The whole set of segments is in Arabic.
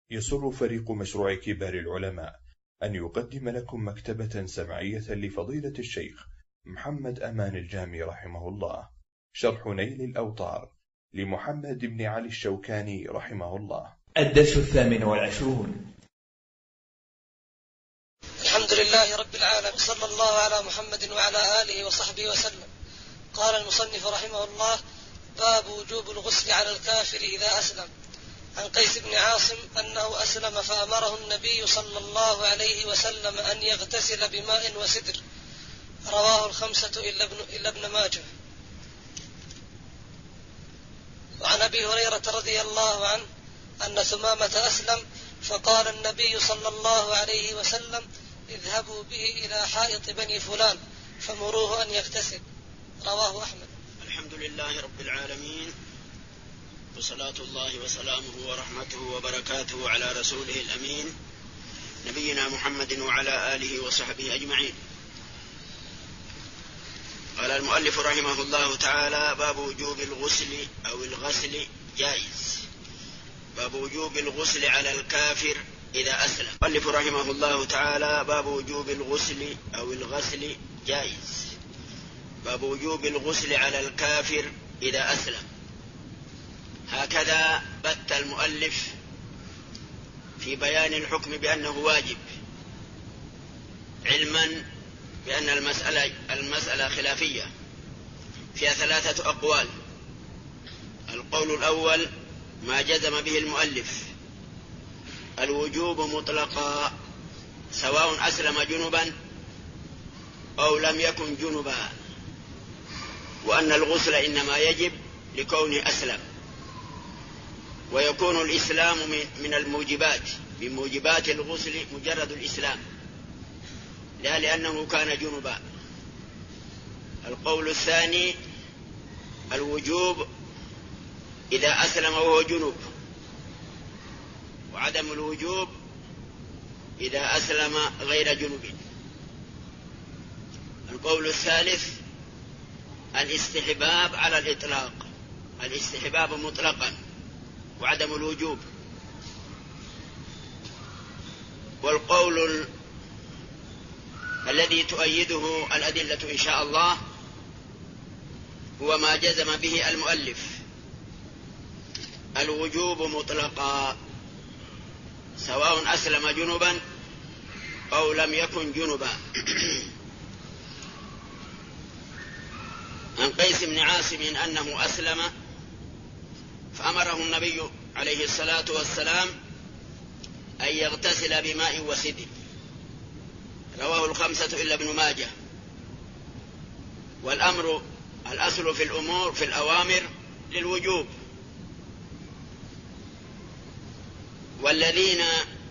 يسر فريق مشروع كبار العلماء أن يقدم لكم مكتبة سمعية لفضيلة الشيخ محمد أمان الجامي رحمه الله، شرح نيل الأوطار لمحمد بن علي الشوكاني رحمه الله. الدرس 28. الحمد لله رب العالمين، صلى الله على محمد وعلى آله وصحبه وسلم. قال المصنف رحمه الله: باب وجوب الغسل على الكافر إذا أسلم. عن قيس بن عاصم أنه أسلم فأمره النبي صلى الله عليه وسلم أن يغتسل بماء وسدر. رواه الخمسة إلا ابن ماجه. وعن أبي هريرة رضي الله عنه أن ثمامة أسلم فقال النبي صلى الله عليه وسلم: اذهبوا به إلى حائط بني فلان فمروه أن يغتسل. رواه أحمد. الحمد لله رب العالمين، وصلاة الله وسلامه ورحمته وبركاته على رسوله الأمين نبينا محمد وعلى آله وصحبه أجمعين. قال المؤلف رحمه الله تعالى: باب وجوب الغسل أو الغسل جائز. باب وجوب الغسل على الكافر إذا أسلم. المؤلف رحمه الله تعالى: باب وجوب الغسل أو الغسل جائز. باب وجوب الغسل على الكافر إذا أسلم. هكذا بت المؤلف في بيان الحكم بأنه واجب، علما بأن المسألة خلافية فيها 3 أقوال. القول الأول ما جزم به المؤلف: الوجوب مطلقا سواء أسلم جنبا أو لم يكن جنبا، وأن الغسل إنما يجب لكونه أسلم، ويكون الإسلام من الموجبات، من موجبات الغسل مجرد الإسلام، لا لأنه كان جنبا. القول الثاني: الوجوب إذا أسلم وهو جنب، وعدم الوجوب إذا أسلم غير جنب. القول الثالث: الاستحباب على الإطلاق، الاستحباب مطلقا وعدم الوجوب. والقول الذي تؤيده الأدلة إن شاء الله هو ما جزم به المؤلف: الوجوب مطلقا سواء أسلم جنبا أو لم يكن جنبا. عن قيس بن عاصم أنه أسلم فأمره النبي عليه الصلاة والسلام أن يغتسل بماء وسدر. رواه الخمسة إلا ابن ماجه. والأمر الأصل في الأمور في الأوامر للوجوب، والذين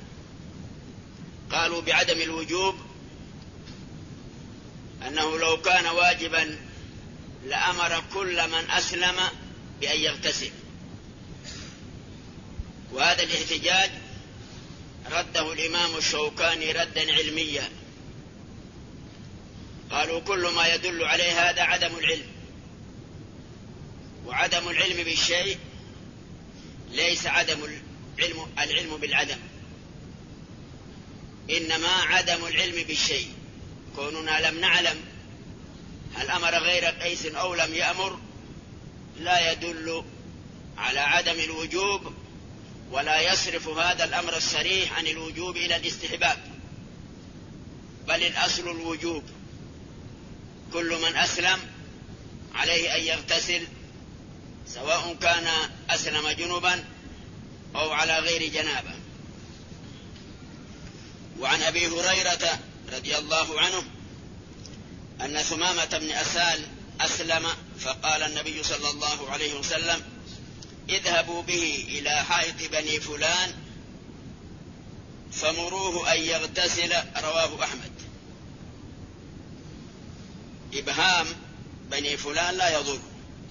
قالوا بعدم الوجوب أنه لو كان واجبا لأمر كل من أسلم بأن يغتسل. وهذا الاحتجاج رده الإمام الشوكاني ردا علميا. قالوا كل ما يدل عليه هذا عدم العلم، وعدم العلم بالشيء ليس العلم بالعدم، إنما عدم العلم بالشيء. كوننا لم نعلم هل أمر غير قيس أو لم يأمر لا يدل على عدم الوجوب، ولا يصرف هذا الأمر الصريح عن الوجوب إلى الاستحباب، بل الأصل الوجوب. كل من أسلم عليه أن يغتسل سواء كان أسلم جنبا أو على غير جنابه. وعن أبي هريرة رضي الله عنه أن ثمامة بن أسال أسلم فقال النبي صلى الله عليه وسلم: اذهبوا به إلى حائط بني فلان فمروه أن يغتسل. رواه أحمد. إبهام بني فلان لا يضر،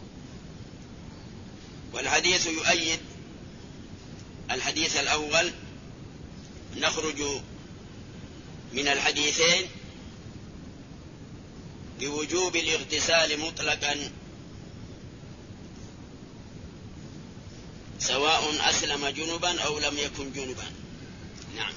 والحديث يؤيد الحديث الأول. نخرج من الحديثين بوجوب الاغتسال مطلقا سواء أسلم جنبا أو لم يكن جنبا. نعم.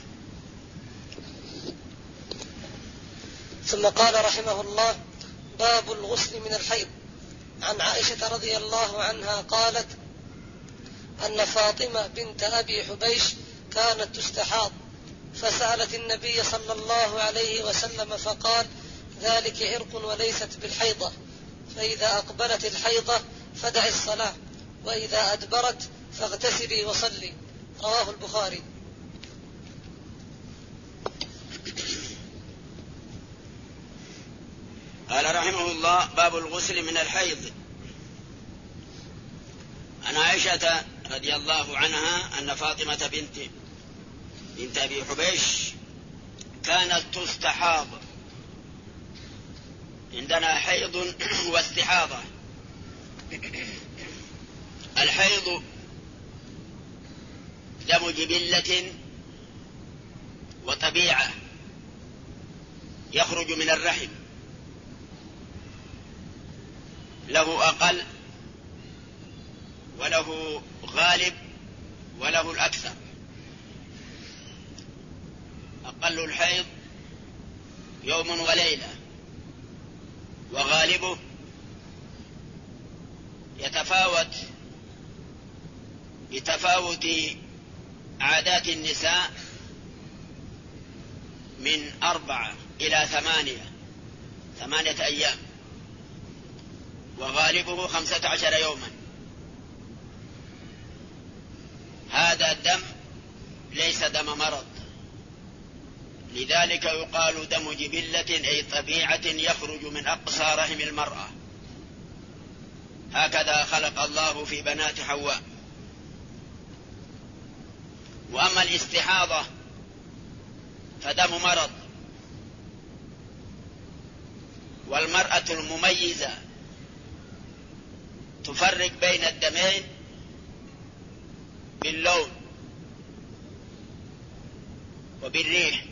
ثم قال رحمه الله: باب الغسل من الحيض. عن عائشة رضي الله عنها قالت أن فاطمة بنت أبي حبيش كانت تستحاض، فسألت النبي صلى الله عليه وسلم فقال: ذلك عرق وليست بالحيضة، فإذا أقبلت الحيضة فدع الصلاة، وإذا أدبرت فاغتسلي وصلي. رواه البخاري. قال رحمه الله: باب الغسل من الحيض. عن عائشة رضي الله عنها أن فاطمة بنت أبي حبيش كانت تستحاض. عندنا حيض واستحاضة. الحيض دم جبلة وطبيعة يخرج من الرحم، له أقل وله غالب وله الأكثر. أقل الحيض يوم وليلة، وغالبه يتفاوت بتفاوت عادات النساء من 4 إلى 8 أيام، وغالبه 15 يوما. هذا الدم ليس دم مرض، لذلك يقال دم جبلة أي طبيعة يخرج من أقصى رحم المرأة. هكذا خلق الله في بنات حواء. وأما الاستحاضة فدم مرض، والمرأة المميزة تفرق بين الدمين باللون وبالريح،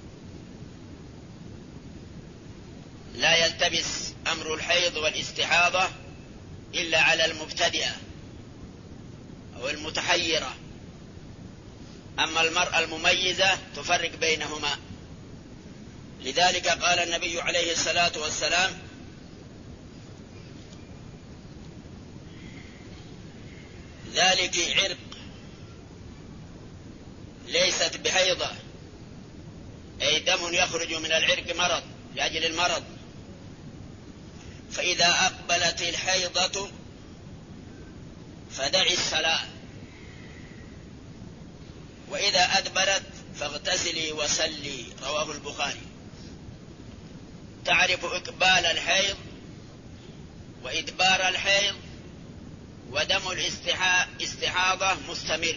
لا يلتبس أمر الحيض والاستحاضة إلا على المبتدئة أو المتحيرة. أما المرأة المميزة تفرق بينهما. لذلك قال النبي عليه الصلاة والسلام: ذلك عرق ليست بحيضة، أي دم يخرج من العرق مرض لأجل المرض. فإذا أقبلت الحيضة فدعي الصلاة، وإذا أدبرت فاغتسلي وصلي. رواه البخاري. تعرف إقبال الحيض وإدبار الحيض، ودم الاستحاضة مستمر،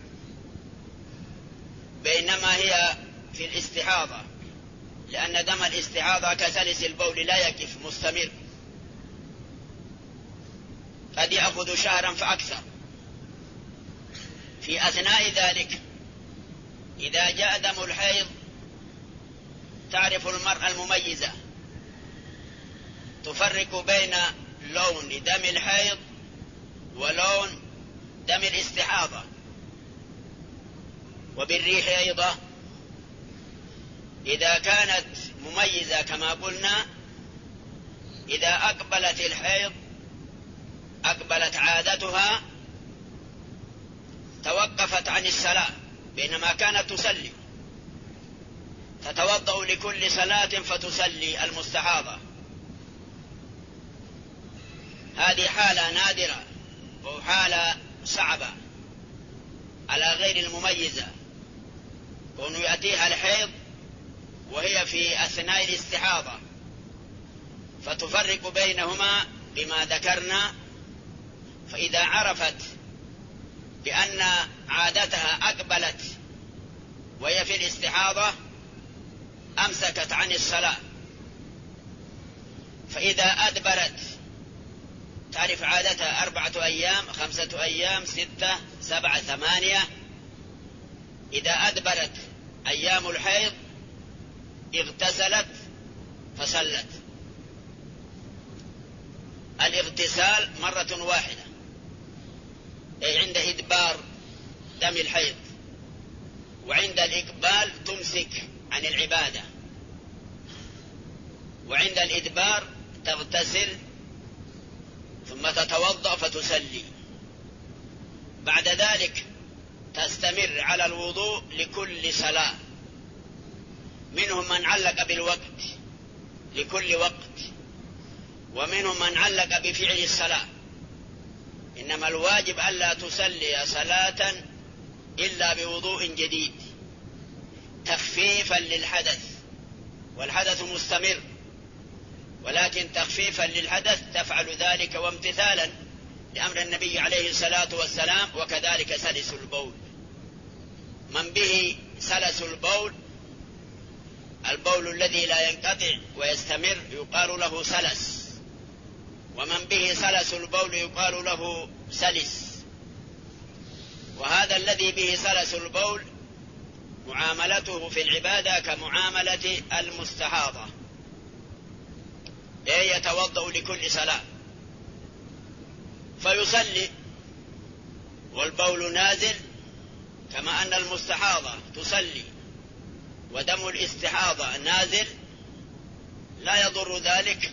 بينما هي في الاستحاضة، لأن دم الاستحاضة كسلس البول لا يقف، مستمر، قد يأخذ شهرا فأكثر. في أثناء ذلك إذا جاء دم الحيض تعرف المرأة المميزة تفرق بين لون دم الحيض ولون دم الاستحاضة. وبالريح أيضا، إذا كانت مميزة كما قلنا، إذا أقبلت الحيض أقبلت عادتها توقفت عن الصلاة، بينما كانت تصلي، تتوضأ لكل صلاة فتصلي المستحاضة. هذه حالة نادرة وحالة صعبة على غير المميزة، كون يأتيها الحيض وهي في أثناء الاستحاضة، فتفرق بينهما بما ذكرنا. فإذا عرفت بأن عادتها أقبلت وهي في الاستحاضة أمسكت عن الصلاة. فإذا أدبرت تعرف عادتها 4 أيام 5 أيام 6 7 8. إذا أدبرت أيام الحيض اغتسلت فصلت. الاغتسال مرة واحدة، أي عند إدبار دم الحيض، وعند الإقبال تمسك عن العبادة، وعند الإدبار تغتسل ثم تتوضأ فتصلي. بعد ذلك تستمر على الوضوء لكل صلاة. منهم من علق بالوقت لكل وقت، ومنهم من علق بفعل الصلاة. إنما الواجب ألا تصلي صلاة إلا بوضوء جديد تخفيفا للحدث، والحدث مستمر، ولكن تخفيفا للحدث تفعل ذلك وامتثالا لأمر النبي عليه الصلاة والسلام. وكذلك سلس البول، من به سلس البول، البول الذي لا ينقطع ويستمر يقال له سلس، ومن به سلس البول يقال له سلس. وهذا الذي به سلس البول معاملته في العبادة كمعاملة المستحاضة، يتوضأ لكل صلاة فيصلي والبول نازل، كما أن المستحاضة تصلي ودم الاستحاضة نازل، لا يضر ذلك،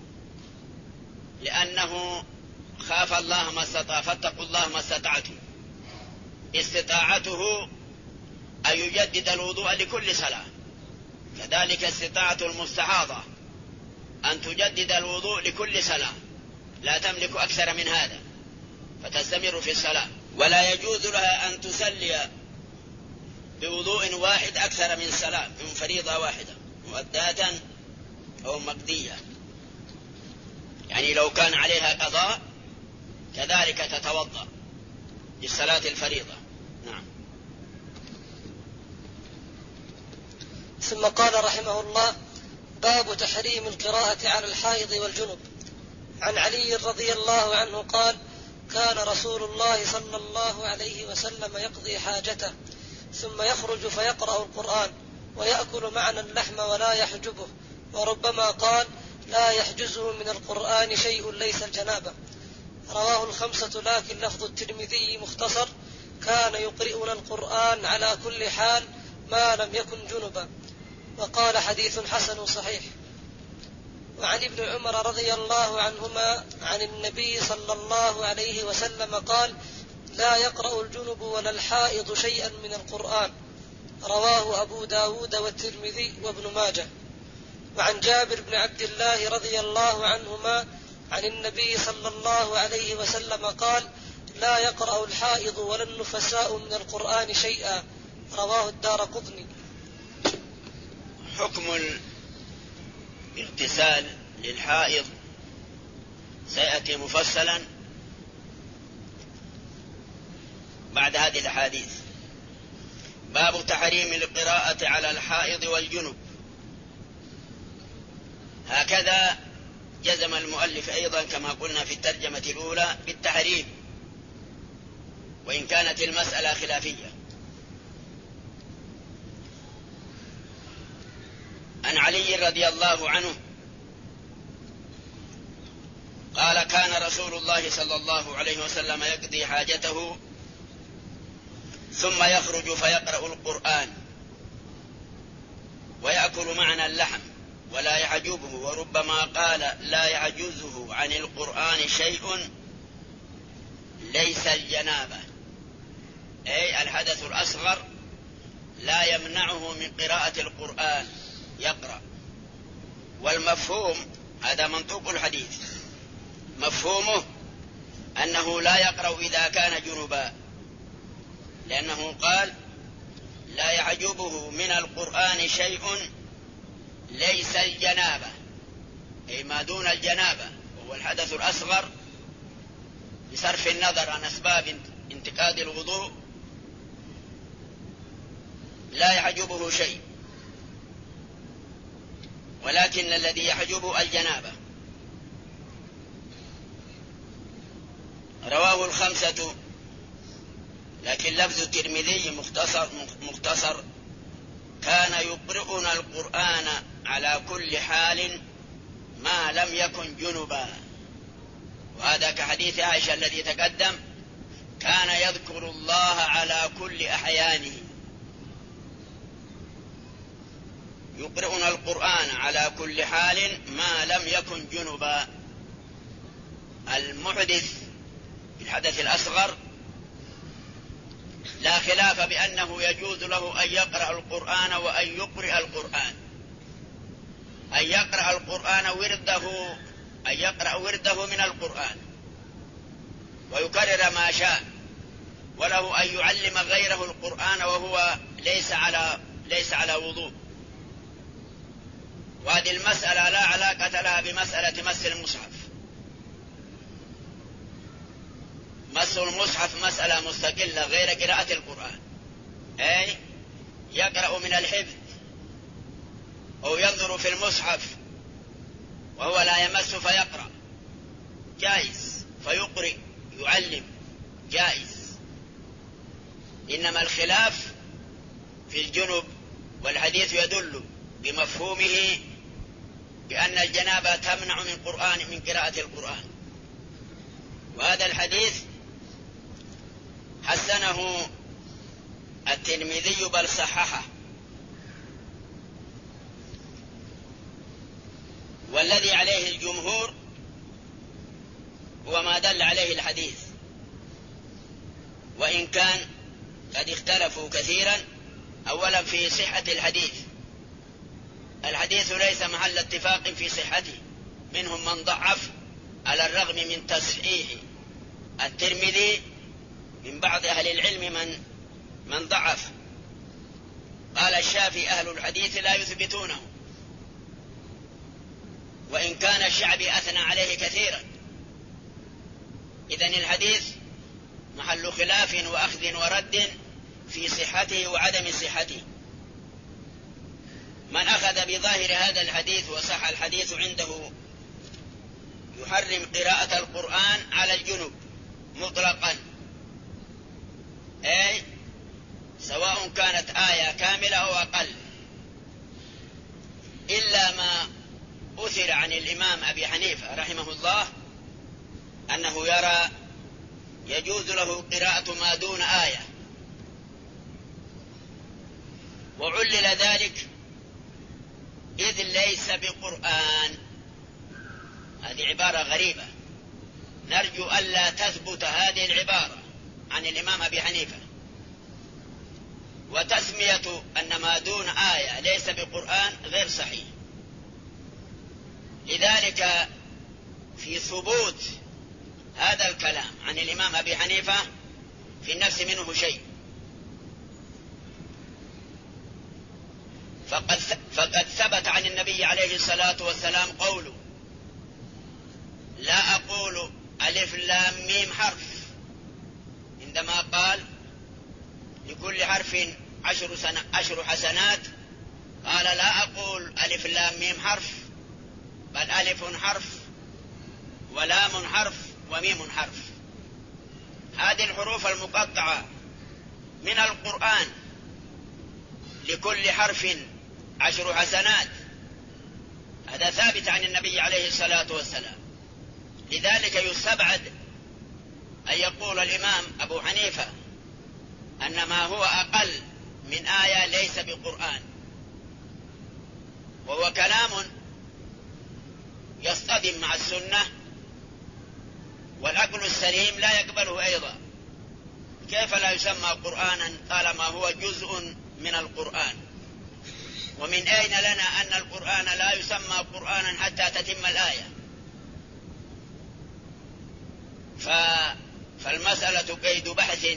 لأنه خاف الله ما استطاع، فاتقوا الله ما استطعتم. استطاعته أن يجدد الوضوء لكل صلاة، كذلك استطاعة المستحاضة أن تجدد الوضوء لكل صلاة، لا تملك أكثر من هذا فتستمر في الصلاة. ولا يجوز لها أن تصلي بوضوء واحد أكثر من صلاة، من فريضة واحدة مؤداة أو مقدية. يعني لو كان عليها قضاء كذلك تتوضأ للصلاة الفريضة. نعم. ثم قال رحمه الله: باب تحريم القراءة على الحائض والجنب. عن علي رضي الله عنه قال: كان رسول الله صلى الله عليه وسلم يقضي حاجته ثم يخرج فيقرأ القرآن ويأكل معنا اللحم ولا يحجبه، وربما قال: لا يحجزه من القرآن شيء ليس الجنابة. رواه الخمسة، لكن لفظ الترمذي مختصر: كان يقرئنا القرآن على كل حال ما لم يكن جنبا. وقال: حديث حسن صحيح. وعن ابن عمر رضي الله عنهما عن النبي صلى الله عليه وسلم قال: لا يقرأ الجنب ولا الحائض شيئا من القرآن. رواه أبو داود والترمذي وابن ماجه. وعن جابر بن عبد الله رضي الله عنهما عن النبي صلى الله عليه وسلم قال: لا يقرأ الحائض ولا النفساء من القرآن شيئا. رواه الدارقطني. حكم الاغتسال للحائض سيأتي مفصلا بعد هذه الأحاديث. باب تحريم القراءة على الحائض والجنب. هكذا جزم المؤلف أيضا كما قلنا في الترجمة الأولى بالتحريم، وإن كانت المسألة خلافية. عن علي رضي الله عنه قال: كان رسول الله صلى الله عليه وسلم يقضي حاجته ثم يخرج فيقرأ القرآن ويأكل معنا اللحم ولا يحجبه، وربما قال: لا يعجزه عن القرآن شيء ليس الجنابة، أي الحدث الأصغر لا يمنعه من قراءة القرآن، يقرأ. والمفهوم هذا منطوق الحديث، مفهومه أنه لا يقرأ إذا كان جنبا، لأنه قال: لا يعجبه من القرآن شيء ليس الجنابة، أي ما دون الجنابة، وهو الحدث الأصغر بصرف النظر عن أسباب انتقاد الوضوء، لا يحجبه شيء، ولكن الذي يحجب الجنابة. رواه الخمسة، لكن لفظ الترمذي مختصر: كان يقرئنا القرآن على كل حال ما لم يكن جنبا. وهذا كحديث عائشة الذي تقدم: كان يذكر الله على كل أحيانه، يقرؤنا القرآن على كل حال ما لم يكن جنبا. المحدث بالحدث الأصغر لا خلاف بأنه يجوز له أن يقرأ القرآن وأن يقرئ القرآن، أن يقرأ القرآن ورده، أن يقرأ ورده من القرآن ويكرر ما شاء، وله أن يعلم غيره القرآن وهو ليس على وضوء. وهذه المسألة لا علاقة لها بمسألة مس المصحف. مس المصحف مسألة مستقلة غير قراءة القرآن، أي يقرأ من الحفظ أو ينظر في المصحف وهو لا يمس فيقرأ جائز، فيقرئ يعلم جائز. إنما الخلاف في الجنب، والحديث يدل بمفهومه بأن الجنابة تمنع من قراءة القرآن. وهذا الحديث حسنه الترمذي بل صححه. والذي عليه الجمهور هو ما دل عليه الحديث، وإن كان قد اختلفوا كثيرا. أولا في صحة الحديث، الحديث ليس محل اتفاق في صحته، منهم من ضعف على الرغم من تصحيح الترمذي، من بعض أهل العلم من ضعف. قال الشافعي أهل الحديث لا يثبتونه، وإن كان الشعبي أثنى عليه كثيرا. إذن الحديث محل خلاف وأخذ ورد في صحته وعدم صحته. من أخذ بظاهر هذا الحديث وصح الحديث عنده يحرم قراءة القرآن على الجنب مطلقا، أي سواء كانت آية كاملة أو أقل، إلا ما أثر عن الإمام أبي حنيفة رحمه الله أنه يرى يجوز له قراءة ما دون آية، وعلل ذلك إذ ليس بقرآن. هذه عبارة غريبة، نرجو ألا تثبت هذه العبارة عن الإمام أبي حنيفة. وتسمية أن ما دون آية ليس بقرآن غير صحيح. لذلك في ثبوت هذا الكلام عن الإمام أبي حنيفة في النفس منه شيء، فقد ثبت عن النبي عليه الصلاة والسلام قوله: لا أقول ألف لام ميم حرف، عندما قال لكل حرف 10 حسنات، قال لا أقول ألف لام ميم حرف، بل ألف حرف ولام حرف وميم حرف. هذه الحروف المقطعة من القرآن لكل حرف 10 حسنات، هذا ثابت عن النبي عليه الصلاة والسلام. لذلك يستبعد أن يقول الإمام أبو حنيفة أن ما هو أقل من آية ليس بقرآن، وهو كلام يصطدم مع السنة، والعقل السليم لا يقبله أيضا. كيف لا يسمى قرآنا طالما هو جزء من القرآن؟ ومن أين لنا أن القرآن لا يسمى قرآنا حتى تتم الآية؟ فالمسألة قيد بحث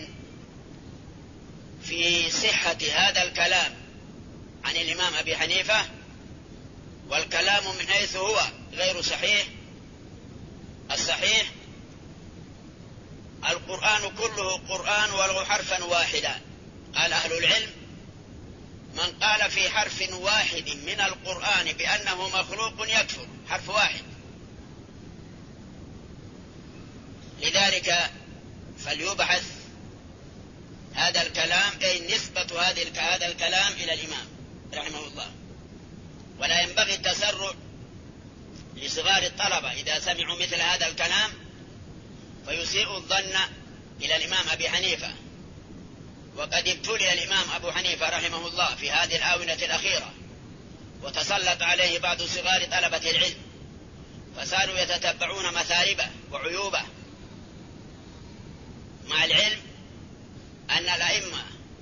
في صحة هذا الكلام عن الإمام أبي حنيفة، والكلام من حيث هو غير صحيح. الصحيح القرآن كله قرآن ولو حرفا واحدا. قال أهل العلم: من قال في حرف واحد من القرآن بأنه مخلوق يكفر، حرف واحد. لذلك فليبحث هذا الكلام، أي نسبة هذا الكلام إلى الإمام رحمه الله. ولا ينبغي التسرع لصغار الطلبة إذا سمعوا مثل هذا الكلام فيسيء الظن إلى الإمام أبي حنيفة، وقد ابتلي الإمام أبو حنيفة رحمه الله في هذه الآونة الأخيرة، وتسلط عليه بعض صغار طلبة العلم، فصاروا يتتبعون مثالبه وعيوبه، مع العلم أن الأئمة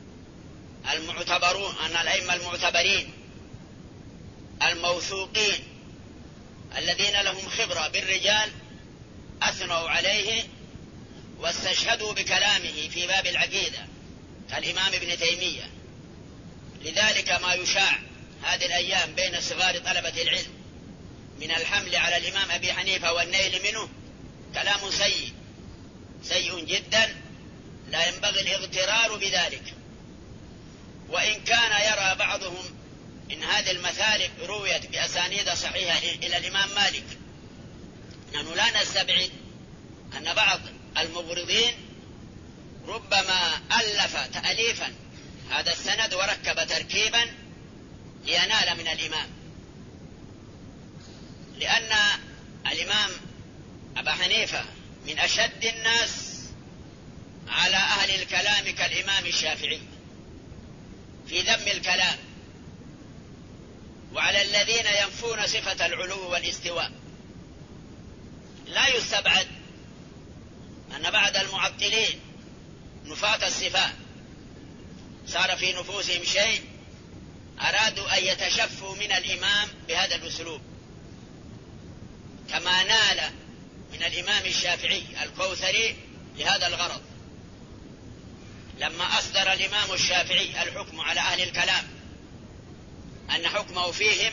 المعتبرين الموثوقين الذين لهم خبرة بالرجال أثنوا عليه واستشهدوا بكلامه في باب العقيدة كالإمام ابن تيمية. لذلك ما يشاع هذه الأيام بين صغار طلبة العلم من الحمل على الإمام أبي حنيفة والنيل منه كلام سيء جدا، لا ينبغي الاغترار بذلك. وإن كان يرى بعضهم إن هذه المثالب رويت بأسانيد صحيحة إلى الإمام مالك، نحن لا نستبعد أن بعض المغرضين ربما ألف تأليفا هذا السند وركب تركيبا لينال من الإمام، لأن الإمام أبا حنيفة من أشد الناس على أهل الكلام كالإمام الشافعي في ذم الكلام، وعلى الذين ينفون صفة العلو والاستواء. لا يستبعد أن بعض المعطلين نفاة الصفات صار في نفوسهم شيء أرادوا أن يتشفوا من الإمام بهذا الأسلوب، كما نال من الإمام الشافعي الكوثري لهذا الغرض لما أصدر الإمام الشافعي الحكم على أهل الكلام أن حكمه فيهم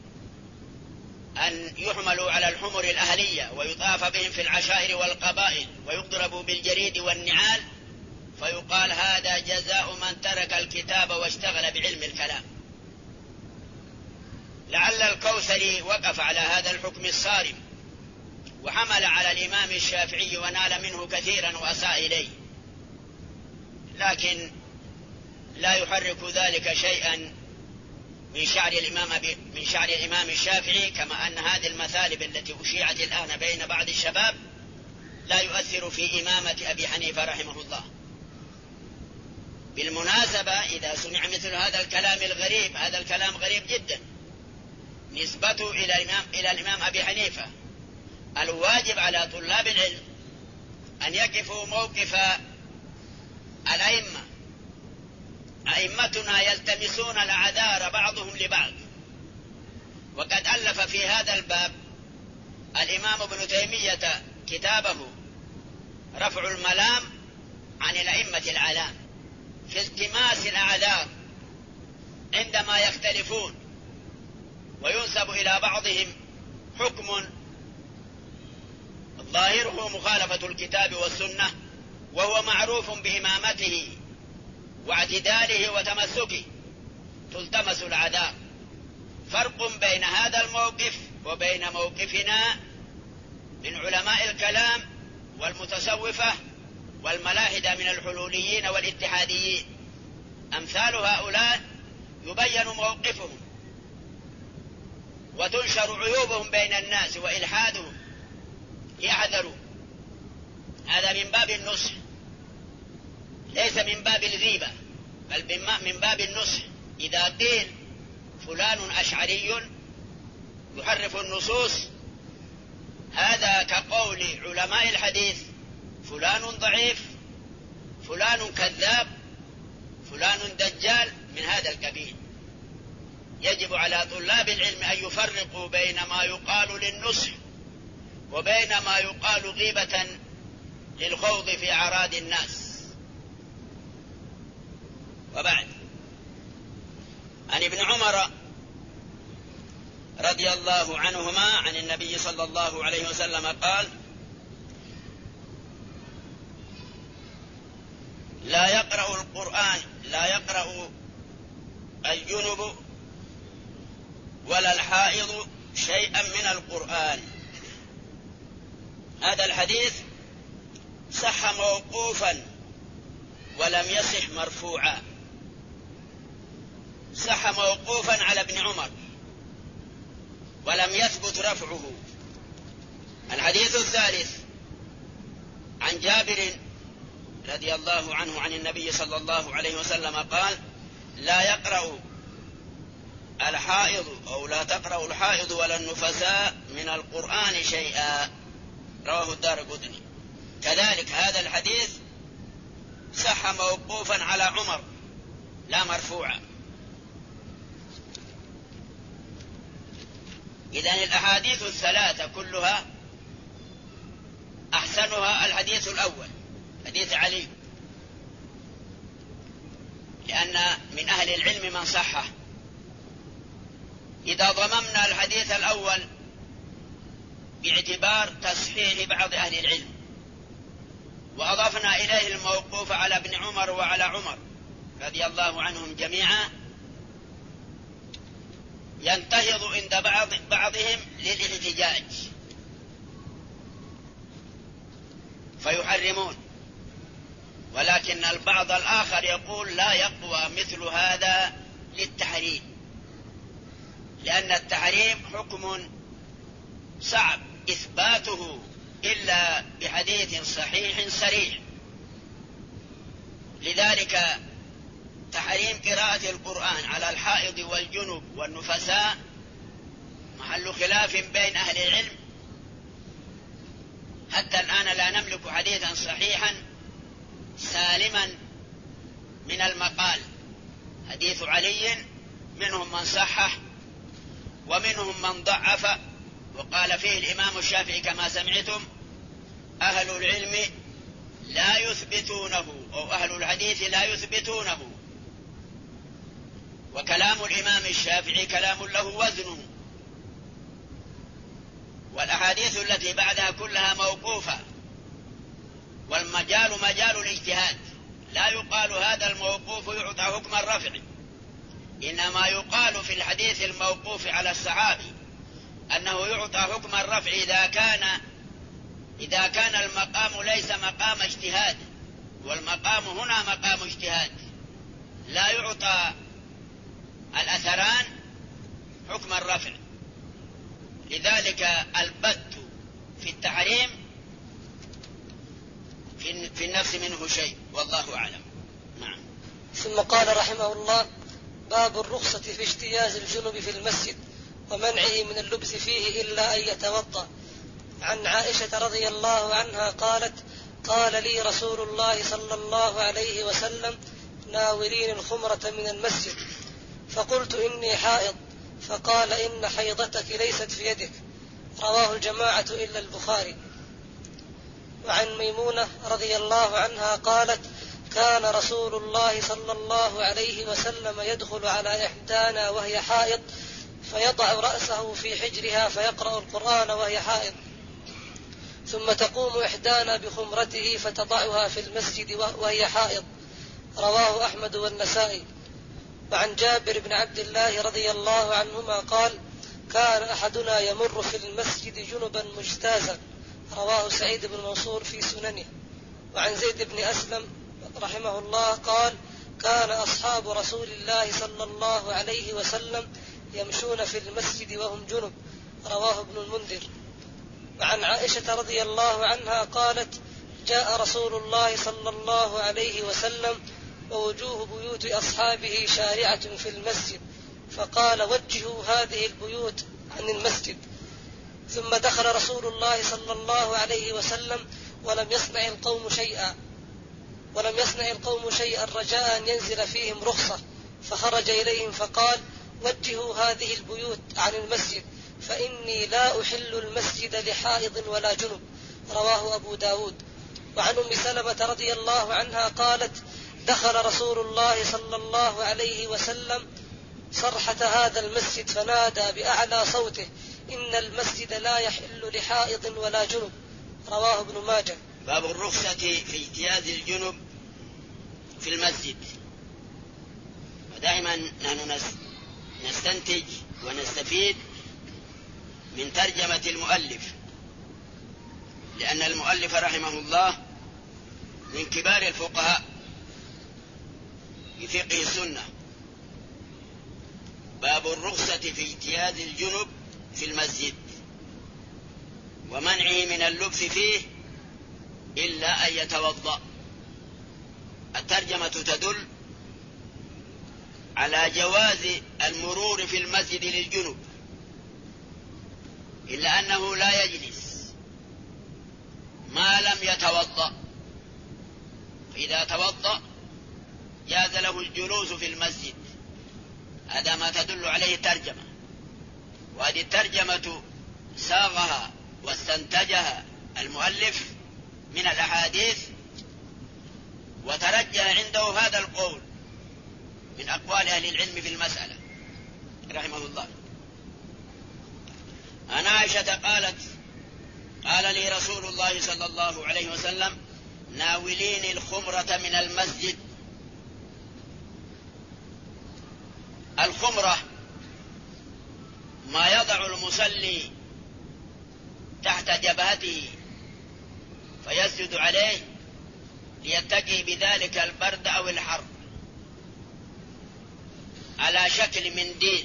أن يحملوا على الحمر الأهلية ويطاف بهم في العشائر والقبائل ويضربوا بالجريد والنعال، فيقال هذا جزاء من ترك الكتاب واشتغل بعلم الكلام. لعل الكوثري وقف على هذا الحكم الصارم وحمل على الإمام الشافعي ونال منه كثيرا وأساء إليه، لكن لا يحرك ذلك شيئا من شعر الإمام الشافعي، كما أن هذه المثالب التي أشيعت الآن بين بعض الشباب لا يؤثر في إمامة أبي حنيفة رحمه الله. بالمناسبة إذا سمع مثل هذا الكلام الغريب، هذا الكلام غريب جدا نسبته إلى الإمام أبي حنيفة، الواجب على طلاب العلم أن يقفوا موقف الأئمة. أئمتنا يلتمسون الأعذار بعضهم لبعض، وقد ألف في هذا الباب الإمام ابن تيمية كتابه رفع الملام عن الأئمة الأعلام في التماس الأعذار عندما يختلفون وينسب إلى بعضهم حكم ظاهره مخالفة الكتاب والسنة وهو معروف بإمامته واعتداله وتمسكه، تلتمس الأعذار. فرق بين هذا الموقف وبين موقفنا من علماء الكلام والمتصوفة والملاحدة من الحلوليين والاتحاديين. أمثال هؤلاء يبين موقفهم وتنشر عيوبهم بين الناس وإلحادهم، يحذروا. هذا من باب النصح، ليس من باب الغيبة، بل من باب النصح. إذا قيل فلان أشعري يحرف النصوص، هذا كقول علماء الحديث فلان ضعيف، فلان كذاب، فلان دجال، من هذا القبيل. يجب على طلاب العلم أن يفرقوا بين ما يقال للنصح وبين ما يقال غيبة للخوض في أعراض الناس. وبعد، عن ابن عمر رضي الله عنهما عن النبي صلى الله عليه وسلم قال: لا يقرأ القرآن، لا يقرأ الجنب ولا الحائض شيئا من القرآن. هذا الحديث صح موقوفا ولم يصح مرفوعا. صح موقوفا على ابن عمر ولم يثبت رضي الله عنه عن النبي صلى الله عليه وسلم قال: لا يقرأ الحائض أو لا تقرأ الحائض ولا النفساء من القرآن شيئا، رواه الدارقطني. كذلك هذا الحديث صح موقوفا على عمر لا مرفوعا. إذن الأحاديث الثلاثة كلها أحسنها الحديث الأول، حديث علي، لأن من أهل العلم من صحه. إذا ضممنا الحديث الأول باعتبار تصحيح بعض أهل العلم وأضفنا إليه الموقوف على ابن عمر وعلى عمر رضي الله عنهم جميعا، ينتهض عند بعضهم للاحتجاج فيحرمون، ولكن البعض الآخر يقول لا يقوى مثل هذا للتحريم، لأن التحريم حكم صعب إثباته إلا بحديث صحيح صريح. لذلك تحريم قراءة القرآن على الحائض والجنب والنفساء محل خلاف بين أهل العلم. حتى الآن لا نملك حديثا صحيحا سالما من المقال. حديث علي منهم من صحح ومنهم من ضعف، وقال فيه الإمام الشافعي كما سمعتم: أهل العلم لا يثبتونه، أو أهل الحديث لا يثبتونه. وكلام الإمام الشافعي كلام له وزنه، والأحاديث التي بعدها كلها موقوفة، والمجال مجال الاجتهاد. لا يقال هذا الموقوف يعطى حكم الرفع، إنما يقال في الحديث الموقوف على الصحابي أنه يعطى حكم الرفع إذا كان المقام ليس مقام اجتهاد، والمقام هنا مقام اجتهاد. لا يعطى الأثران حكم الرفع. لذلك البت في التحريم في النفس منه شيء، والله أعلم. نعم. ثم قال رحمه الله: باب الرخصة في اجتياز الجنب في المسجد ومنعه من اللبس فيه إلا أن يتوضأ. عن عائشة رضي الله عنها قالت: قال لي رسول الله صلى الله عليه وسلم: ناولين الخمرة من المسجد، فقلت إني حائض، فقال: إن حيضتك ليست في يدك. رواه الجماعة إلا البخاري. وعن ميمونة رضي الله عنها قالت: كان رسول الله صلى الله عليه وسلم يدخل على إحدانا وهي حائض فيضع رأسه في حجرها فيقرأ القرآن وهي حائض، ثم تقوم إحدانا بخمرته فتضعها في المسجد وهي حائض. رواه أحمد والنسائي. وعن جابر بن عبد الله رضي الله عنهما قال: كان أحدنا يمر في المسجد جنبا مجتازا. رواه سعيد بن منصور في سننه. وعن زيد بن أسلم رحمه الله قال: كان أصحاب رسول الله صلى الله عليه وسلم يمشون في المسجد وهم جنب. رواه ابن المنذر. وعن عائشة رضي الله عنها قالت: جاء رسول الله صلى الله عليه وسلم ووجوه بيوت أصحابه شارعة في المسجد، فقال: وجهوا هذه البيوت عن المسجد. ثم دخل رسول الله صلى الله عليه وسلم ولم يصنع القوم شيئا رجاء أن ينزل فيهم رخصة، فخرج إليهم فقال: وجهوا هذه البيوت عن المسجد، فإني لا أحل المسجد لحائض ولا جنب. رواه أبو داود. وعن أم سلمة رضي الله عنها قالت: دخل رسول الله صلى الله عليه وسلم صرحة هذا المسجد فنادى بأعلى صوته: إن المسجد لا يحل لحائض ولا جنب. رواه ابن ماجه. باب الرخصة في اجتياز الجنب في المسجد. ودائما نحن نستنتج ونستفيد من ترجمة المؤلف، لأن المؤلف رحمه الله من كبار الفقهاء في فقه السنة. باب الرخصة في اجتياز الجنب في المسجد ومنعه من اللبس فيه إلا أن يتوضأ. الترجمة تدل على جواز المرور في المسجد للجنب، إلا أنه لا يجلس ما لم يتوضأ، فإذا توضأ جاز له الجلوس في المسجد. هذا ما تدل عليه الترجمة، وهذه الترجمة ساغها واستنتجها المؤلف من الأحاديث، وترجح عنده هذا القول من أقوال أهل العلم في المسألة رحمه الله. عن عائشة قالت: قال لي رسول الله صلى الله عليه وسلم: ناوليني الخمرة من المسجد. الخمرة ما يضع المصلي تحت جبهته فيسجد عليه ليتقي بذلك البرد أو الحر، على شكل منديل،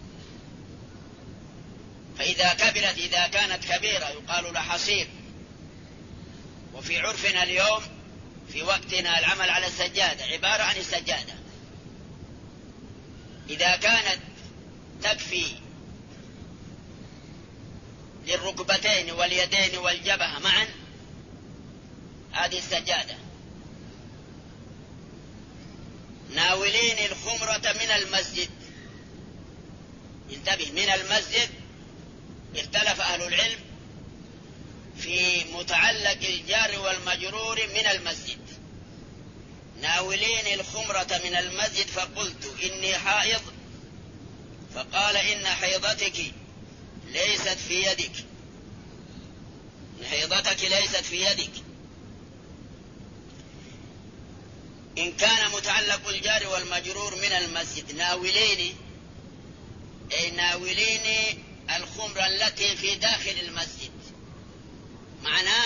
فإذا كبرت، إذا كانت كبيرة يقال لها حصير. وفي عرفنا اليوم في وقتنا العمل على السجادة عبارة عن السجادة. إذا كانت تكفي للركبتين واليدين والجبهة معا هذه السجادة. ناولين الخمرة من المسجد. انتبه، من المسجد. اختلف أهل العلم في متعلق الجار والمجرور من المسجد. ناولين الخمرة من المسجد فقلت إني حائض، فقال إن حيضتك ليست في يدك، حيضتك ليست في يدك. إن كان متعلق الجار والمجرور من المسجد ناوليني، أي ناوليني الخمرة التي في داخل المسجد، معناه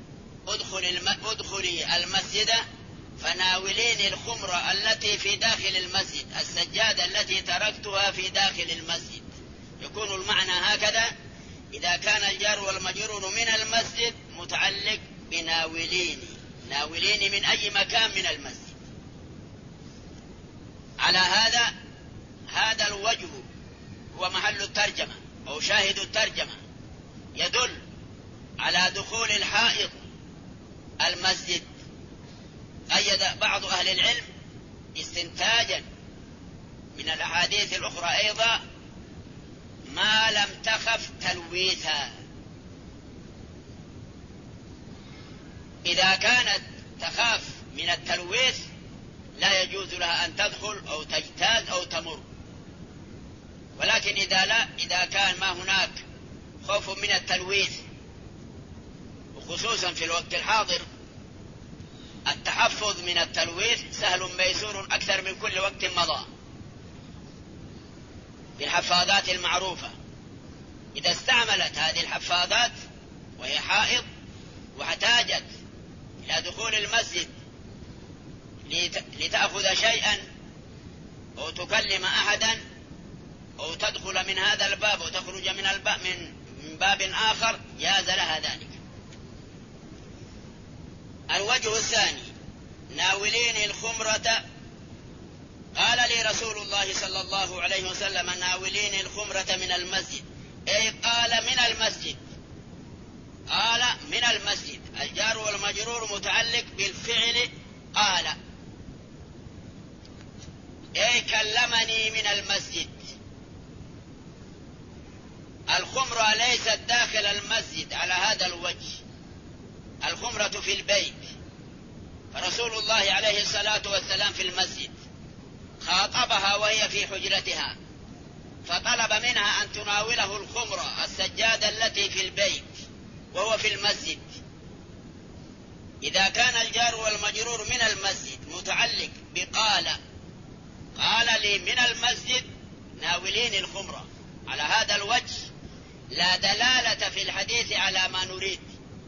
ادخلي المسجد فناوليني الخمرة التي في داخل المسجد، السجادة التي تركتها في داخل المسجد. يكون المعنى هكذا إذا كان الجار والمجرور من المسجد متعلق بناوليني، ناوليني من أي مكان من المسجد. على هذا الوجه هو محل الترجمة أو شاهد الترجمة، يدل على دخول الحائض المسجد. أيد بعض أهل العلم استنتاجا من الأحاديث الأخرى أيضا ما لم تخف تلويثها. إذا كانت تخاف من التلويث لا يجوز لها أن تدخل أو تجتاز أو تمر. ولكن إذا كان ما هناك خوف من التلويث، وخصوصا في الوقت الحاضر التحفظ من التلويث سهل ميسور أكثر من كل وقت مضى بالحفاظات المعروفة. إذا استعملت هذه الحفاظات وهي حائض واحتاجت إلى دخول المسجد لتأخذ شيئا أو تكلم أحدا أو تدخل من هذا الباب وتخرج من الباب من باب آخر جاز لها ذلك. الوجه الثاني ناوليني الخمرة. قال لي رسول الله صلى الله عليه وسلم ناوليني الخمرة من المسجد، أي قال من المسجد. قال من المسجد، الجار والمجرور متعلق بالفعل قال، أي كلمني من المسجد. الخمرة ليست داخل المسجد على هذا الوجه، الخمرة في البيت، فرسول الله عليه الصلاة والسلام في المسجد خاطبها وهي في حجرتها فطلب منها أن تناوله الخمرة السجادة التي في البيت وهو في المسجد. إذا كان الجار والمجرور من المسجد متعلق بقال، قال لي من المسجد ناوليني الخمرة، على هذا الوجه لا دلالة في الحديث على ما نريد.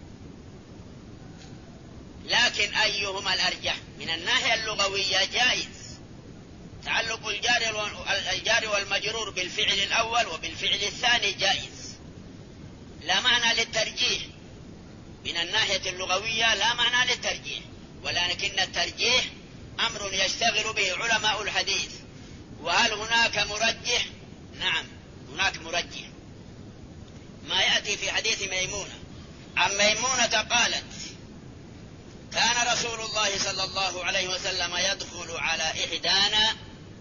لكن أيهما الأرجح؟ من الناحية اللغوية جائز تعلق الجار والمجرور بالفعل الأول وبالفعل الثاني جائز، لا معنى للترجيح. من الناحية اللغوية لا معنى للترجيح، ولكن الترجيح أمر يشتغل به علماء الحديث. وهل هناك مرجح؟ نعم هناك مرجح، ما يأتي في حديث ميمونة. عن ميمونة قالت: كان رسول الله صلى الله عليه وسلم يدخل على إحدانا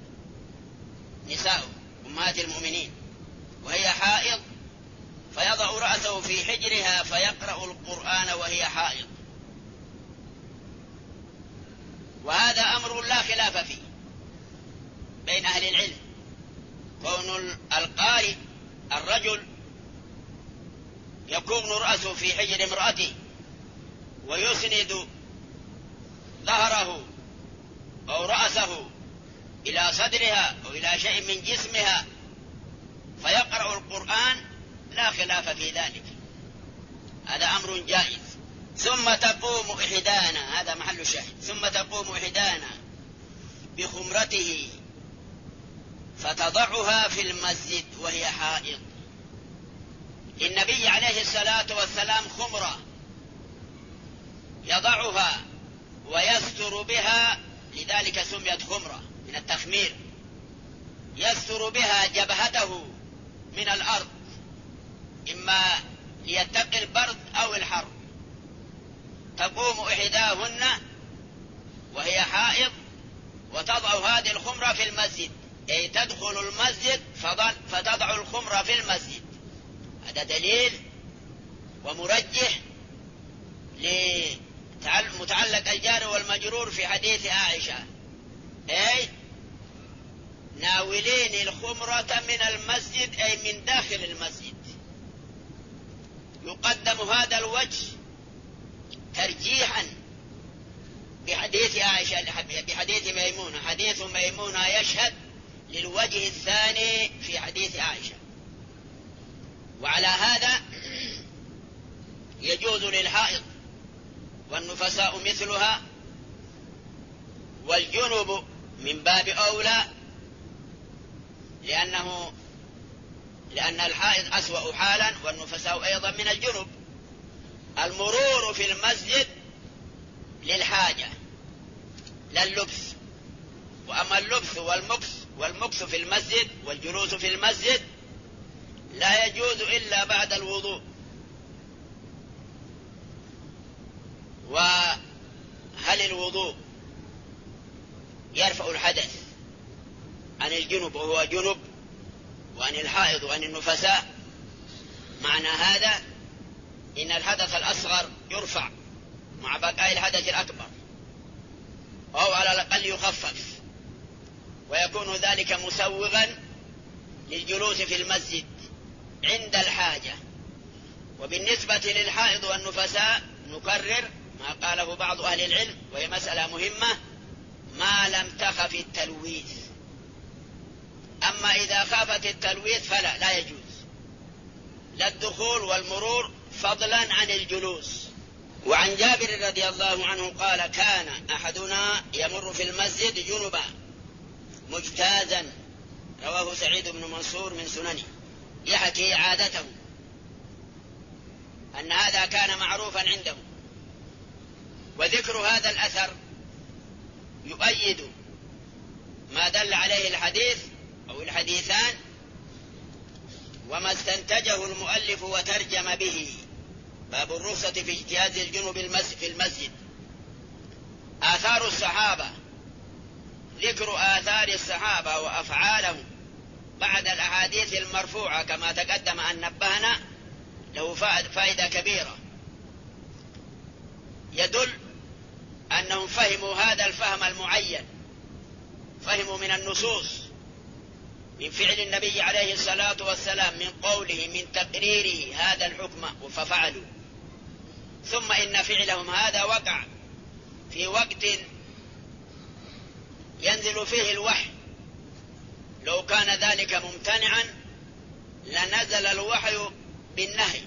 نساء أمهات المؤمنين وهي حائض، فيضع رأسه في حجرها فيقرأ القرآن وهي حائض. وهذا أمر لا خلاف فيه بين أهل العلم، كون القارئ الرجل يكون رأسه في حجر امرأته ويسند ظهره أو رأسه إلى صدرها أو إلى شيء من جسمها فيقرأ القرآن، لا خلاف في ذلك، هذا أمر جائز. ثم تقوم إحدانا، هذا محل الشاهد، ثم تقوم إحدانا بخمرته فتضعها في المسجد وهي حائض. للنبي عليه الصلاة والسلام خمرة يضعها ويستر بها، لذلك سميت خمرة من التخمير، يستر بها جبهته من الأرض، إما ليتقي البرد أو الحر. تقوم إحداهن وهي حائض وتضع هذه الخمرة في المسجد، أي تدخل المسجد فتضع الخمرة في المسجد. هذا دليل ومرجح لمتعلق الجار والمجرور في حديث عائشة، أي ناولين الخمرة من المسجد، أي من داخل المسجد. يقدم هذا الوجه ترجيحا بحديث عائشة بحديث ميمونة. حديث ميمونة يشهد للوجه الثاني في حديث عائشة. وعلى هذا يجوز للحائض والنفساء مثلها، والجنب من باب أولى، لأن الحائض أسوأ حالا والنفساء أيضا من الجنب. المرور في المسجد للحاجة لا اللبس، وأما اللبس والمكث في المسجد والجلوس في المسجد لا يجوز إلا بعد الوضوء. وهل الوضوء يرفع الحدث عن الجنب وهو جنب، وعن الحائض وعن النفساء؟ معنى هذا إن الحدث الأصغر يرفع مع بقاء الحدث الأكبر، أو على الأقل يخفف، ويكون ذلك مسوغا للجلوس في المسجد عند الحاجة. وبالنسبة للحائض والنفساء نكرر ما قاله بعض أهل العلم، وهي مسألة مهمة: ما لم تخف التلويث. أما إذا خافت التلويث فلا، لا يجوز لا الدخول والمرور فضلا عن الجلوس. وعن جابر رضي الله عنه قال: كان أحدنا يمر في المسجد جنبا مجتازا، رواه سعيد بن منصور من سننه، يحكي عادته أن هذا كان معروفا عنده. وذكر هذا الأثر يؤيد ما دل عليه الحديث أو الحديثان، وما استنتجه المؤلف وترجم به، باب الرخصة في اجتياز الجنب في المسجد. آثار الصحابة، ذكر آثار الصحابة وأفعالهم بعد الأحاديث المرفوعة كما تقدم أن نبهنا، له فائدة كبيرة، يدل أنهم فهموا هذا الفهم المعين، فهموا من النصوص، من فعل النبي عليه الصلاة والسلام، من قوله، من تقريره هذا الحكم ففعلوا. ثم إن فعلهم هذا وقع في وقت ينزل فيه الوحي، لو كان ذلك ممتنعا لنزل الوحي بالنهي.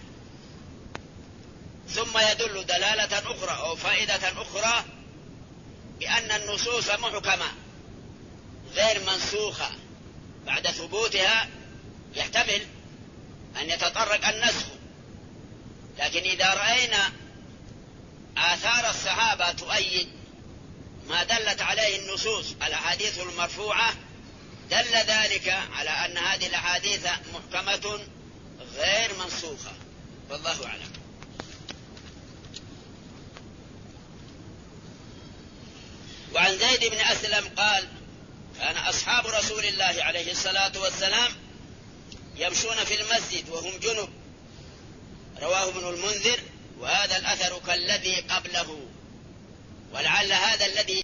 ثم يدل دلالة أخرى أو فائدة أخرى بأن النصوص محكمة غير منسوخة، بعد ثبوتها يحتمل أن يتطرق النسخ. لكن إذا رأينا آثار الصحابة تؤيد ما دلت عليه النصوص الأحاديث المرفوعة دل ذلك على أن هذه الأحاديث محكمة غير منسوخة، والله أعلم. وعن زيد بن أسلم قال: كان أصحاب رسول الله عليه الصلاة والسلام يمشون في المسجد وهم جنب، رواه ابن المنذر، وهذا الأثر كالذي قبله، ولعل هذا الذي